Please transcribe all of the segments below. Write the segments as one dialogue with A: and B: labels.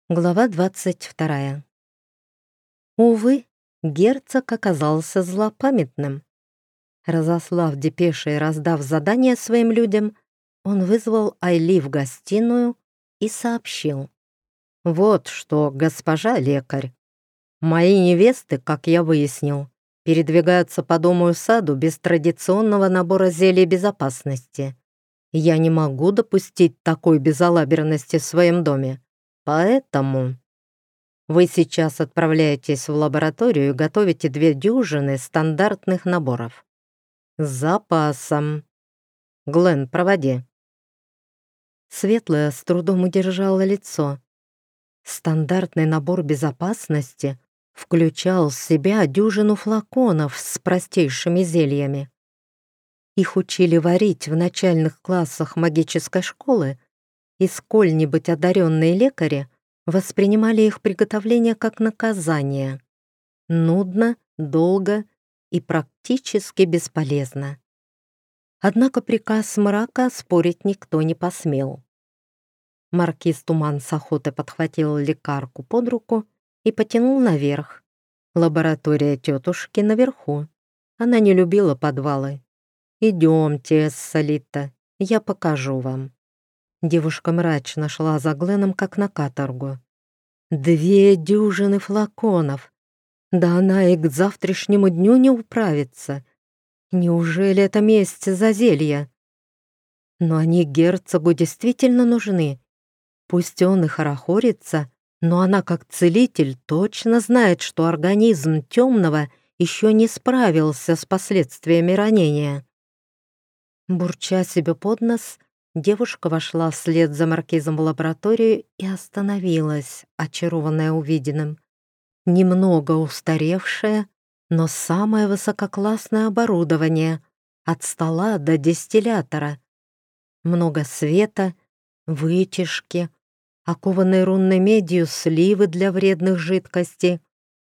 A: Глава 22. Увы, герцог оказался злопамятным. Разослав депеши и раздав задания своим людям, он вызвал Айли в гостиную и сообщил. «Вот что, госпожа лекарь, мои невесты, как я выяснил, передвигаются по дому и саду без традиционного набора зелий безопасности. Я не могу допустить такой безалаберности в своем доме, поэтому...» Вы сейчас отправляетесь в лабораторию и готовите 2 дюжины стандартных наборов. С запасом. Глен, проводи. Светлая с трудом удержала лицо. Стандартный набор безопасности включал в себя дюжину флаконов с простейшими зельями. Их учили варить в начальных классах магической школы, и сколь-нибудь одаренные лекари воспринимали их приготовление как наказание. Нудно, долго и практически бесполезно. Однако приказ мрака спорить никто не посмел. Маркиз Туман с охотой подхватил лекарку под руку и потянул наверх. Лаборатория тетушки наверху. Она не любила подвалы. «Идемте, Солита, я покажу вам». Девушка мрачно шла за Гленом, как на каторгу. 2 дюжины флаконов. Да она и к завтрашнему дню не управится. Неужели это месть за зелья? Но они герцогу действительно нужны. Пусть он и хорохорится, но она, как целитель, точно знает, что организм темного еще не справился с последствиями ранения. Бурча себе под нос, девушка вошла вслед за маркизом в лабораторию и остановилась, очарованная увиденным. Немного устаревшее, но самое высококлассное оборудование, от стола до дистиллятора. Много света, вытяжки, окованные рунной медью сливы для вредных жидкостей.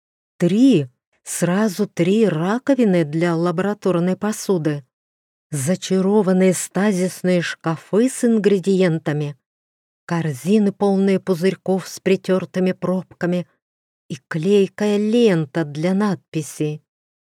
A: Сразу 3 раковины для лабораторной посуды. Зачарованные стазисные шкафы с ингредиентами, корзины, полные пузырьков с притертыми пробками и клейкая лента для надписей.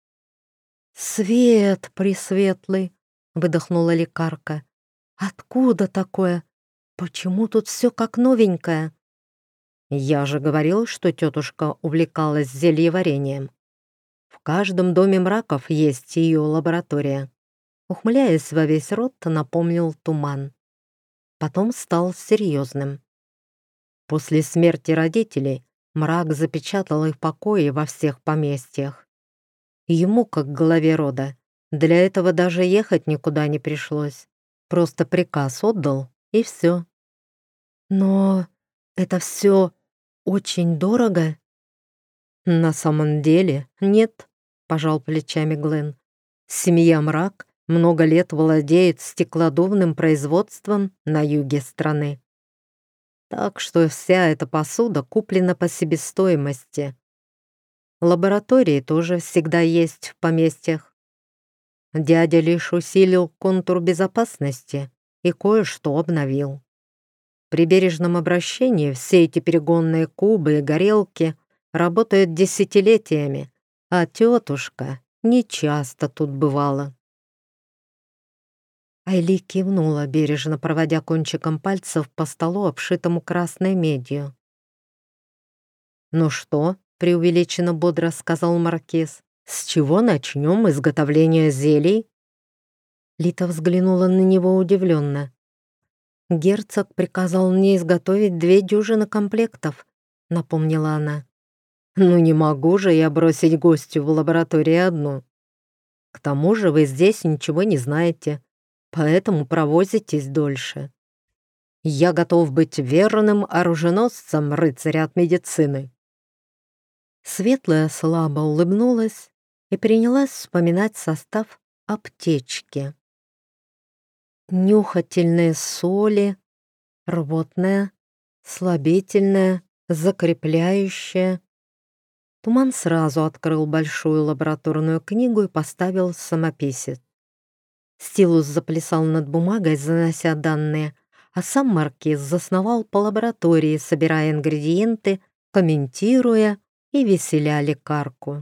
A: «Свет пресветлый!» — выдохнула лекарка. «Откуда такое? Почему тут все как новенькое?» «Я же говорил, что тетушка увлекалась зельеварением. В каждом доме мраков есть ее лаборатория». Ухмыляясь во весь рот, напомнил Туман. Потом стал серьезным. После смерти родителей мрак запечатал их покои во всех поместьях. Ему, как главе рода, для этого даже ехать никуда не пришлось. Просто приказ отдал, и все. Но это все очень дорого? На самом деле нет, пожал плечами Глен. Семья Мрак много лет владеет стеклодувным производством на юге страны. Так что вся эта посуда куплена по себестоимости. Лаборатории тоже всегда есть в поместьях. Дядя лишь усилил контур безопасности и кое-что обновил. При бережном обращении все эти перегонные кубы и горелки работают десятилетиями, а тетушка нечасто тут бывала. Айли кивнула, бережно проводя кончиком пальцев по столу, обшитому красной медью. «Ну что?» — преувеличенно бодро сказал маркиз. «С чего начнем изготовление зелий?» Лита взглянула на него удивленно. «Герцог приказал мне изготовить 2 дюжины комплектов», — напомнила она. «Ну не могу же я бросить гостю в лаборатории одну. К тому же вы здесь ничего не знаете, поэтому провозитесь дольше. Я готов быть верным оруженосцем рыцаря от медицины». Светлая слабо улыбнулась и принялась вспоминать состав аптечки. Нюхательные соли, рвотная, слабительная, закрепляющая. Туман сразу открыл большую лабораторную книгу и поставил самописец. Стилус заплясал над бумагой, занося данные, а сам маркиз засновал по лаборатории, собирая ингредиенты, комментируя и веселя лекарку.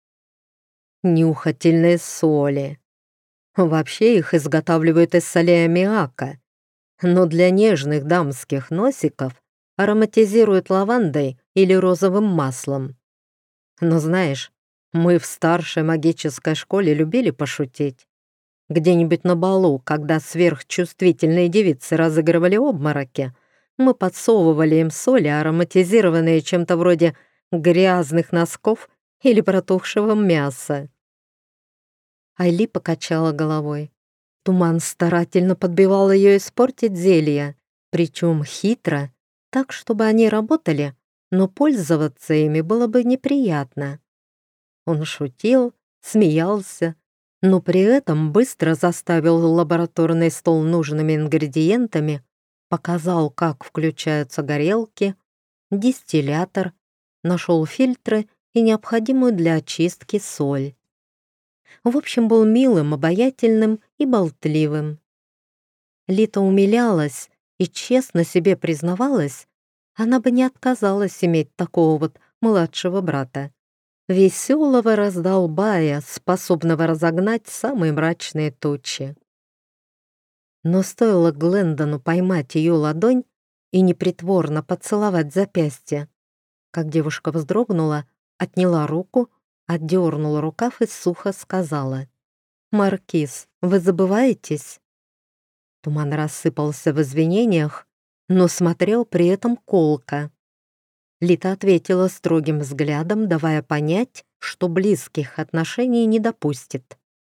A: Нюхательные соли. Вообще их изготавливают из солей аммиака, но для нежных дамских носиков ароматизируют лавандой или розовым маслом. Но знаешь, мы в старшей магической школе любили пошутить. Где-нибудь на балу, когда сверхчувствительные девицы разыгрывали обмороки, мы подсовывали им соли, ароматизированные чем-то вроде грязных носков или протухшего мяса. Айли покачала головой. Туман старательно подбивал ее испортить зелья, причем хитро, так, чтобы они работали, но пользоваться ими было бы неприятно. Он шутил, смеялся, но при этом быстро заставил лабораторный стол нужными ингредиентами, показал, как включаются горелки, дистиллятор, нашел фильтры и необходимую для очистки соль. В общем, был милым, обаятельным и болтливым. Лита умилялась и честно себе признавалась, она бы не отказалась иметь такого вот младшего брата. Веселого раздолбая, способного разогнать самые мрачные тучи. Но стоило Глендону поймать ее ладонь и непритворно поцеловать запястье, как девушка вздрогнула, отняла руку, отдернула рукав и сухо сказала: «Маркиз, вы забываетесь?» Туман рассыпался в извинениях, но смотрел при этом колко. Лита ответила строгим взглядом, давая понять, что близких отношений не допустит.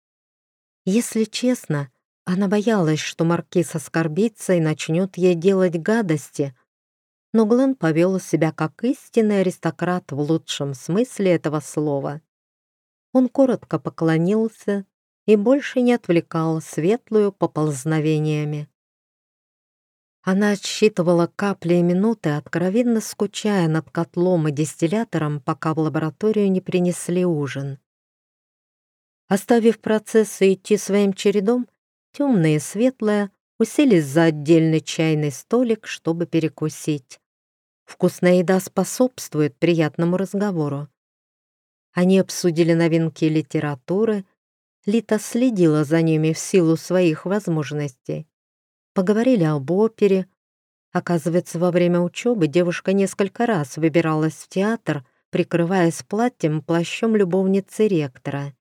A: Если честно, она боялась, что маркиз оскорбится и начнет ей делать гадости, но Глен повел себя как истинный аристократ в лучшем смысле этого слова. Он коротко поклонился и больше не отвлекал светлую поползновениями. Она отсчитывала капли и минуты, откровенно скучая над котлом и дистиллятором, пока в лабораторию не принесли ужин. Оставив процессы идти своим чередом, темные и светлые уселись за отдельный чайный столик, чтобы перекусить. Вкусная еда способствует приятному разговору. Они обсудили новинки литературы, Лита следила за ними в силу своих возможностей. Поговорили об опере. Оказывается, во время учебы девушка несколько раз выбиралась в театр, прикрываясь плащом любовницы ректора.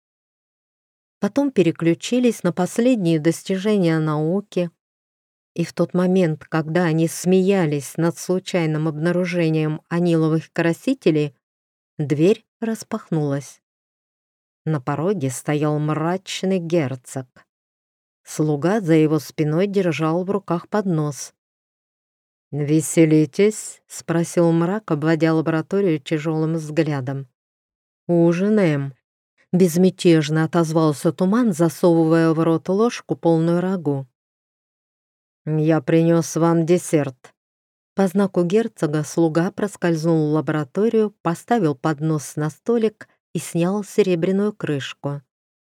A: Потом переключились на последние достижения науки, и в тот момент, когда они смеялись над случайным обнаружением аниловых красителей, дверь распахнулась. На пороге стоял мрачный герцог. Слуга за его спиной держал в руках поднос. «Веселитесь?» — спросил мрак, обводя лабораторию тяжелым взглядом. «Ужинаем», — безмятежно отозвался Туман, засовывая в рот ложку, полную рагу. «Я принес вам десерт». По знаку герцога слуга проскользнул в лабораторию, поставил поднос на столик и снял серебряную крышку.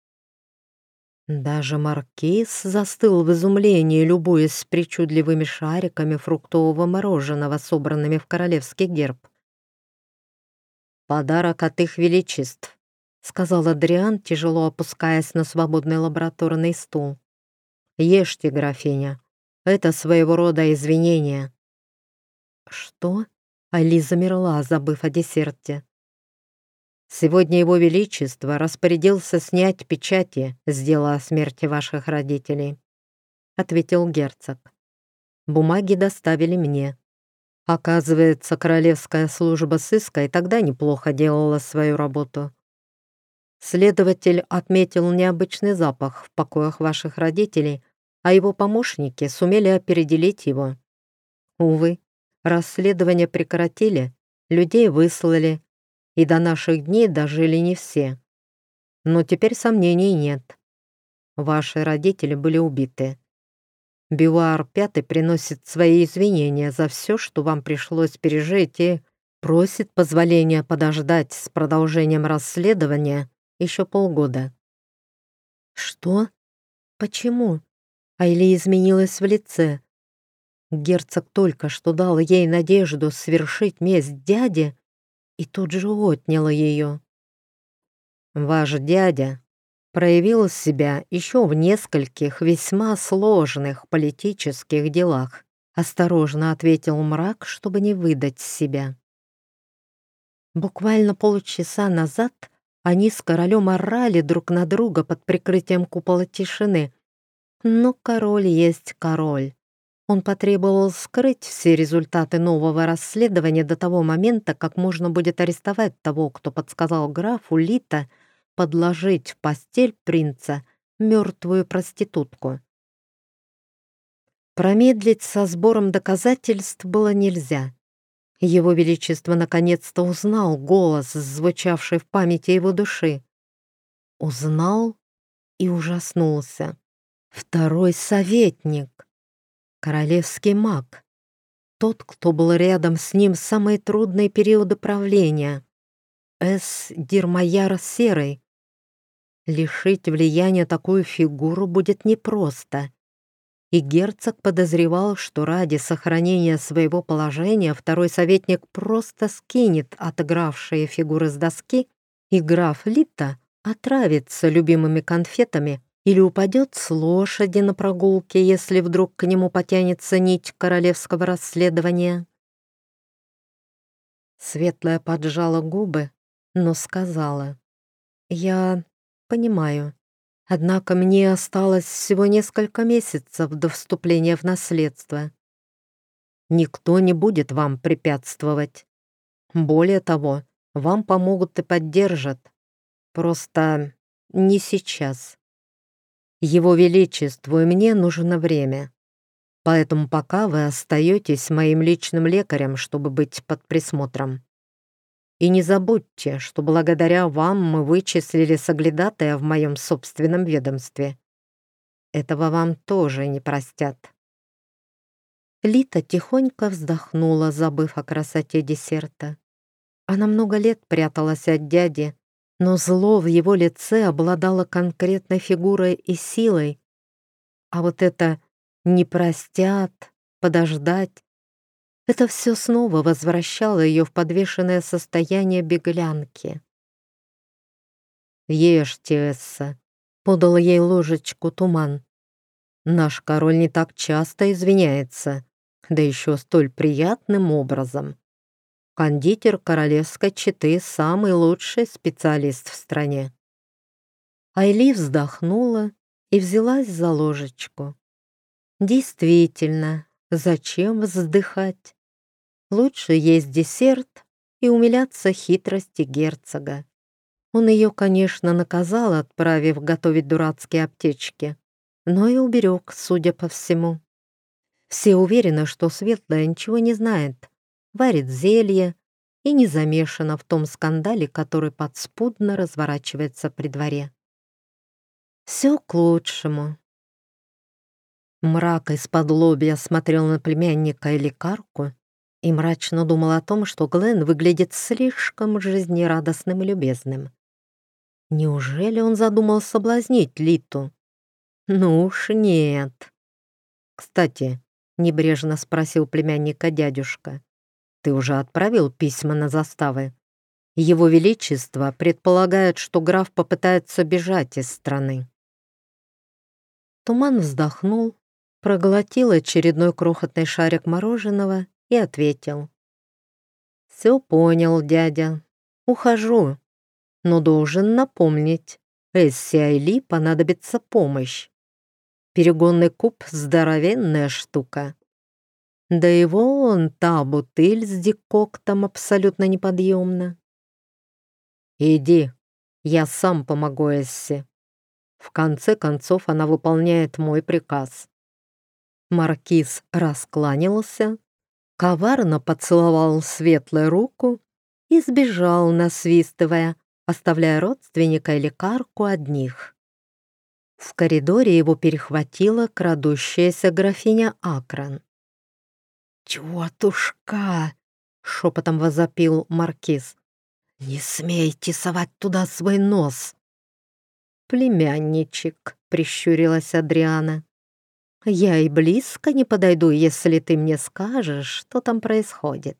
A: Даже маркиз застыл в изумлении, любуясь причудливыми шариками фруктового мороженого, собранными в королевский герб. «Подарок от их величеств», — сказал Адриан, тяжело опускаясь на свободный лабораторный стул. «Ешьте, графиня. Это своего рода извинение». «Что?» — Али замерла, забыв о десерте. «Сегодня его величество распорядился снять печати с дела о смерти ваших родителей», — ответил герцог. «Бумаги доставили мне. Оказывается, королевская служба сыска и тогда неплохо делала свою работу. Следователь отметил необычный запах в покоях ваших родителей, а его помощники сумели определить его. Увы, расследование прекратили, людей выслали, и до наших дней дожили не все. Но теперь сомнений нет. Ваши родители были убиты. Бюар Пятый приносит свои извинения за все, что вам пришлось пережить, и просит позволения подождать с продолжением расследования еще полгода». «Что? Почему?» Айли изменилась в лице. Герцог только что дал ей надежду свершить месть дяде и тут же отнял ее. «Ваш дядя проявил себя еще в нескольких весьма сложных политических делах», осторожно ответил мрак, чтобы не выдать себя. Буквально полчаса назад они с королем орали друг на друга под прикрытием купола тишины. Но король есть король. Он потребовал скрыть все результаты нового расследования до того момента, как можно будет арестовать того, кто подсказал графу Лита подложить в постель принца мертвую проститутку. Промедлить со сбором доказательств было нельзя. Его Величество наконец-то узнал голос, звучавший в памяти его души. Узнал и ужаснулся. Второй советник, королевский маг, тот, кто был рядом с ним в самые трудные периоды правления, Дирмаяр Серый. Лишить влияния такую фигуру будет непросто. И герцог подозревал, что ради сохранения своего положения второй советник просто скинет отыгравшие фигуры с доски, и граф Лита отравится любимыми конфетами или упадет с лошади на прогулке, если вдруг к нему потянется нить королевского расследования. Светлая поджала губы, но сказала: «Я понимаю. Однако мне осталось всего несколько месяцев до вступления в наследство. Никто не будет вам препятствовать. Более того, вам помогут и поддержат. Просто не сейчас. Его Величеству и мне нужно время. Поэтому пока вы остаетесь моим личным лекарем, чтобы быть под присмотром. И не забудьте, что благодаря вам мы вычислили соглядатая в моем собственном ведомстве. Этого вам тоже не простят». Лита тихонько вздохнула, забыв о красоте десерта. Она много лет пряталась от дяди, но зло в его лице обладало конкретной фигурой и силой. А вот это «не простят», «подождать» — это все снова возвращало ее в подвешенное состояние беглянки. «Ешьте, Эсса», — подал ей ложечку Туман. «Наш король не так часто извиняется, да еще столь приятным образом. Кондитер королевской четы — самый лучший специалист в стране». Айли вздохнула и взялась за ложечку. Действительно, зачем вздыхать? Лучше есть десерт и умиляться хитрости герцога. Он ее, конечно, наказал, отправив готовить дурацкие аптечки, но и уберег, судя по всему. Все уверены, что Светлая ничего не знает, варит зелье и не замешана в том скандале, который подспудно разворачивается при дворе. Все к лучшему. Мрак из-под лобья смотрел на племянника и лекарку и мрачно думал о том, что Глен выглядит слишком жизнерадостным и любезным. Неужели он задумал соблазнить Литу? Ну уж нет. «Кстати», — небрежно спросил племянника дядюшка, «ты уже отправил письма на заставы? Его Величество предполагает, что граф попытается бежать из страны». Туман вздохнул, проглотил очередной крохотный шарик мороженого и ответил: «Все понял, дядя. Ухожу, но должен напомнить, Эсси Айли понадобится помощь. Перегонный куб — здоровенная штука. Да и вон та бутыль с декоктом абсолютно неподъемна. Иди, я сам помогу Эсси. В конце концов, она выполняет мой приказ». Маркиз раскланялся, коварно поцеловал Светлую руку и сбежал, насвистывая, оставляя родственника и лекарку одних. В коридоре его перехватила крадущаяся графиня Акран. «Тетушка!» — шепотом возопил маркиз. «Не смейте совать туда свой нос!» «Племянничек», — прищурилась Адриана. Я и близко не подойду, если ты мне скажешь, что там происходит».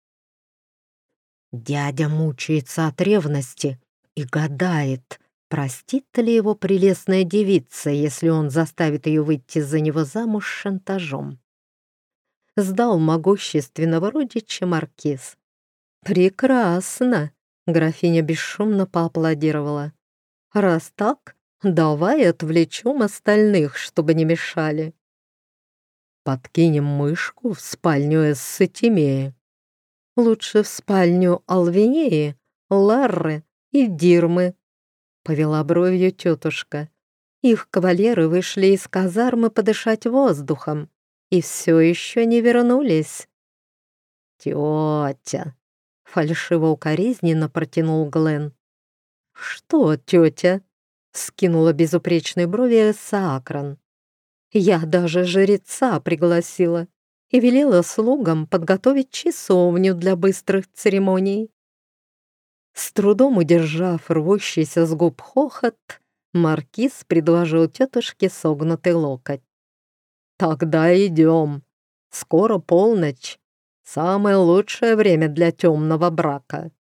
A: Дядя мучается от ревности и гадает, простит ли его прелестная девица, если он заставит ее выйти за него замуж шантажом. Сдал могущественного родича маркиз. «Прекрасно!» — графиня бесшумно поаплодировала. «Раз так, давай отвлечем остальных, чтобы не мешали. Подкинем мышку в спальню Эссетимеи. Лучше в спальню Алвинеи, Ларры и Дирмы», — повела бровью тетушка. Их кавалеры вышли из казармы подышать воздухом и все еще не вернулись. «Тетя!» — фальшиво-укоризненно протянул Глен. «Что, тетя?» — скинула безупречные брови Саакран. «Я даже жреца пригласила и велела слугам подготовить часовню для быстрых церемоний». С трудом удержав рвущийся с губ хохот, маркиз предложил тетушке согнутый локоть. «Тогда идем. Скоро полночь. Самое лучшее время для темного брака».